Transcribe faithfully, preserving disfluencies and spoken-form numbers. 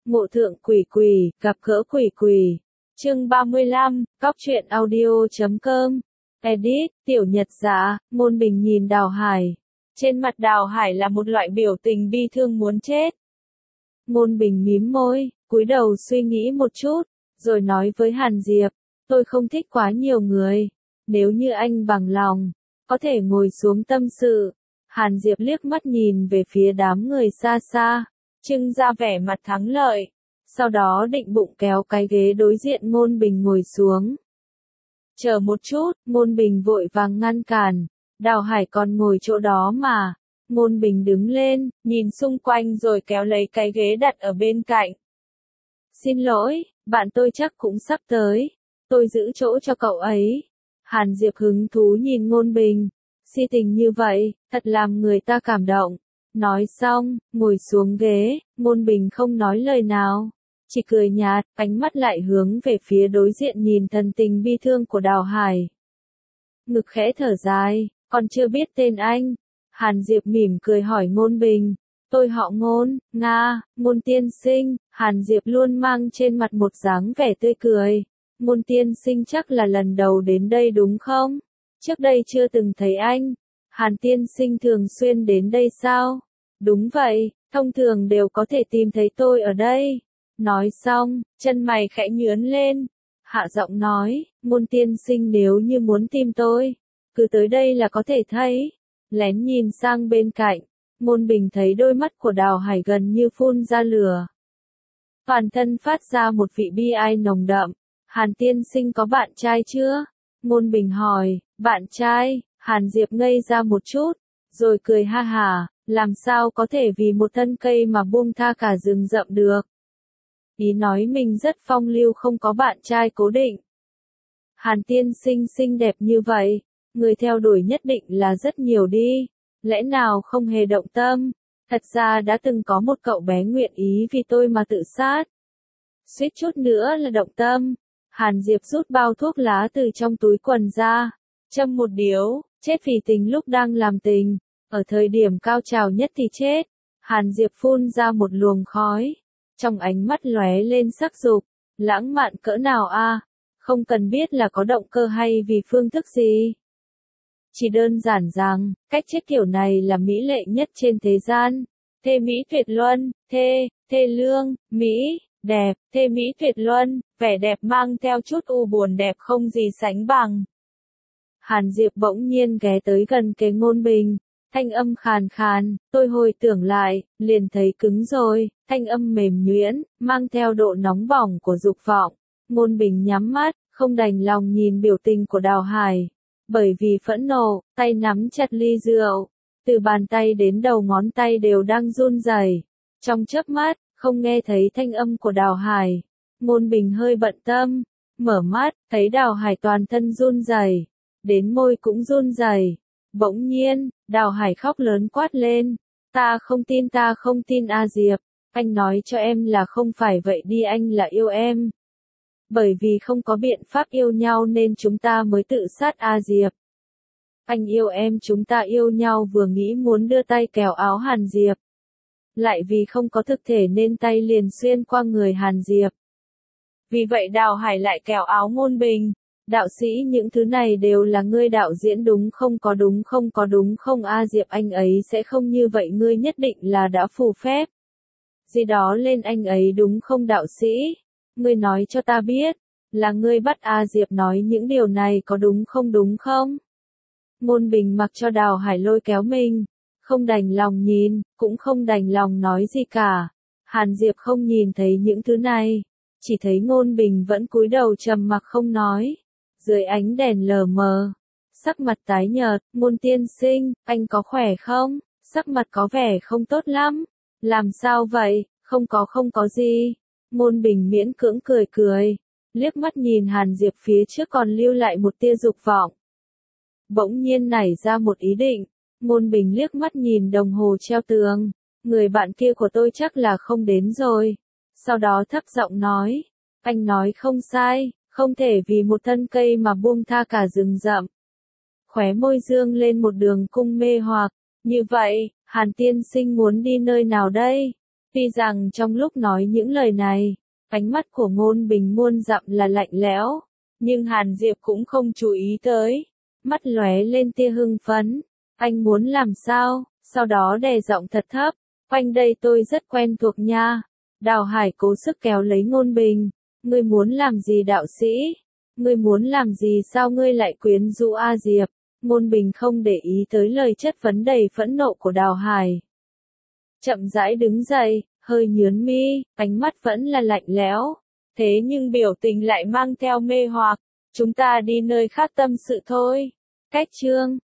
Ngộ thượng quỷ quỷ, gặp gỡ quỷ quỷ. Chương ba mươi lăm, cóc truyện audio chấm com. Edit, tiểu nhật dạ, Ngôn Bình nhìn Đào Hải. Trên mặt Đào Hải là một loại biểu tình bi thương muốn chết. Ngôn Bình mím môi, cúi đầu suy nghĩ một chút, rồi nói với Hàn Diệp, tôi không thích quá nhiều người. Nếu như anh bằng lòng, có thể ngồi xuống tâm sự. Hàn Diệp liếc mắt nhìn về phía đám người xa xa, trưng ra vẻ mặt thắng lợi. Sau đó định bụng kéo cái ghế đối diện Ngôn Bình ngồi xuống. Chờ một chút, Ngôn Bình vội vàng ngăn cản. Đào Hải còn ngồi chỗ đó mà. Ngôn Bình đứng lên, nhìn xung quanh rồi kéo lấy cái ghế đặt ở bên cạnh. Xin lỗi, bạn tôi chắc cũng sắp tới. Tôi giữ chỗ cho cậu ấy. Hàn Diệp hứng thú nhìn Ngôn Bình. Si tình như vậy, thật làm người ta cảm động. Nói xong, ngồi xuống ghế, Ngôn Bình không nói lời nào. Chỉ cười nhạt, ánh mắt lại hướng về phía đối diện nhìn thần tình bi thương của Đào Hải. Ngực khẽ thở dài, còn chưa biết tên anh. Hàn Diệp mỉm cười hỏi Ngôn Bình. Tôi họ Ngôn, Nga, Ngôn tiên sinh. Hàn Diệp luôn mang trên mặt một dáng vẻ tươi cười. Ngôn tiên sinh chắc là lần đầu đến đây đúng không? Trước đây chưa từng thấy anh. Hàn tiên sinh thường xuyên đến đây sao? Đúng vậy, thông thường đều có thể tìm thấy tôi ở đây. Nói xong, chân mày khẽ nhướng lên. Hạ giọng nói, Ngôn tiên sinh nếu như muốn tìm tôi, cứ tới đây là có thể thấy. Lén nhìn sang bên cạnh, Ngôn Bình thấy đôi mắt của Đào Hải gần như phun ra lửa. Toàn thân phát ra một vị bi ai nồng đậm. Hàn tiên sinh có bạn trai chưa? Ngôn Bình hỏi, bạn trai? Hàn Diệp ngây ra một chút, rồi cười ha hả, làm sao có thể vì một thân cây mà buông tha cả rừng rậm được. Ý nói mình rất phong lưu không có bạn trai cố định. Hàn tiên sinh xinh đẹp như vậy, người theo đuổi nhất định là rất nhiều đi, lẽ nào không hề động tâm? Thật ra đã từng có một cậu bé nguyện ý vì tôi mà tự sát. Suýt chút nữa là động tâm. Hàn Diệp rút bao thuốc lá từ trong túi quần ra, châm một điếu, chết vì tình lúc đang làm tình, ở thời điểm cao trào nhất thì chết. Hàn Diệp phun ra một luồng khói, trong ánh mắt lóe lên sắc dục, lãng mạn cỡ nào a, không cần biết là có động cơ hay vì phương thức gì. Chỉ đơn giản rằng, cách chết kiểu này là mỹ lệ nhất trên thế gian. Thê mỹ tuyệt luân, thê, thê lương, mỹ, đẹp, thê mỹ tuyệt luân, vẻ đẹp mang theo chút u buồn đẹp không gì sánh bằng. Hàn Diệp bỗng nhiên ghé tới gần cái Ngôn Bình, thanh âm khàn khàn, tôi hồi tưởng lại, liền thấy cứng rồi, thanh âm mềm nhuyễn, mang theo độ nóng bỏng của dục vọng. Ngôn Bình nhắm mắt, không đành lòng nhìn biểu tình của Đào Hải. Bởi vì phẫn nộ, tay nắm chặt ly rượu, từ bàn tay đến đầu ngón tay đều đang run rẩy. Trong chớp mắt, không nghe thấy thanh âm của Đào Hải. Ngôn Bình hơi bận tâm, mở mắt, thấy Đào Hải toàn thân run rẩy, đến môi cũng run rẩy. Bỗng nhiên, Đào Hải khóc lớn quát lên, ta không tin ta không tin A Diệp, anh nói cho em là không phải vậy đi, anh là yêu em. Bởi vì không có biện pháp yêu nhau nên chúng ta mới tự sát A Diệp. Anh yêu em, chúng ta yêu nhau, vừa nghĩ muốn đưa tay kéo áo Hàn Diệp. Lại vì không có thực thể nên tay liền xuyên qua người Hàn Diệp. Vì vậy Đào Hải lại kéo áo Ngôn Bình. Đạo sĩ, những thứ này đều là ngươi đạo diễn đúng không? Có đúng không? Có đúng không? A Diệp, anh ấy sẽ không như vậy, ngươi nhất định là đã phù phép gì đó lên anh ấy đúng không đạo sĩ? Ngươi nói cho ta biết, là ngươi bắt A Diệp nói những điều này có đúng không đúng không? Ngôn Bình mặc cho Đào Hải lôi kéo mình, không đành lòng nhìn, cũng không đành lòng nói gì cả. Hàn Diệp không nhìn thấy những thứ này, chỉ thấy Ngôn Bình vẫn cúi đầu trầm mặc không nói. Dưới ánh đèn lờ mờ, sắc mặt tái nhợt, Ngôn tiên sinh, anh có khỏe không? Sắc mặt có vẻ không tốt lắm. Làm sao vậy? Không có không có gì. Ngôn Bình miễn cưỡng cười cười, liếc mắt nhìn Hàn Diệp phía trước còn lưu lại một tia dục vọng. Bỗng nhiên nảy ra một ý định, Ngôn Bình liếc mắt nhìn đồng hồ treo tường, người bạn kia của tôi chắc là không đến rồi. Sau đó thấp giọng nói, anh nói không sai, không thể vì một thân cây mà buông tha cả rừng rậm. Khóe môi dương lên một đường cung mê hoặc, như vậy, Hàn tiên sinh muốn đi nơi nào đây? Tuy rằng trong lúc nói những lời này, ánh mắt của Ngôn Bình muôn dặm là lạnh lẽo, nhưng Hàn Diệp cũng không chú ý tới, mắt lóe lên tia hưng phấn. Anh muốn làm sao? Sau đó đè giọng thật thấp, quanh đây tôi rất quen thuộc nha. Đào Hải cố sức kéo lấy Ngôn Bình, ngươi muốn làm gì đạo sĩ? Ngươi muốn làm gì sao ngươi lại quyến rũ A Diệp? Ngôn Bình không để ý tới lời chất vấn đầy phẫn nộ của Đào Hải. Chậm rãi đứng dậy, hơi nhướng mi, ánh mắt vẫn là lạnh lẽo, thế nhưng biểu tình lại mang theo mê hoặc. Chúng ta đi nơi khác tâm sự thôi. Cách chương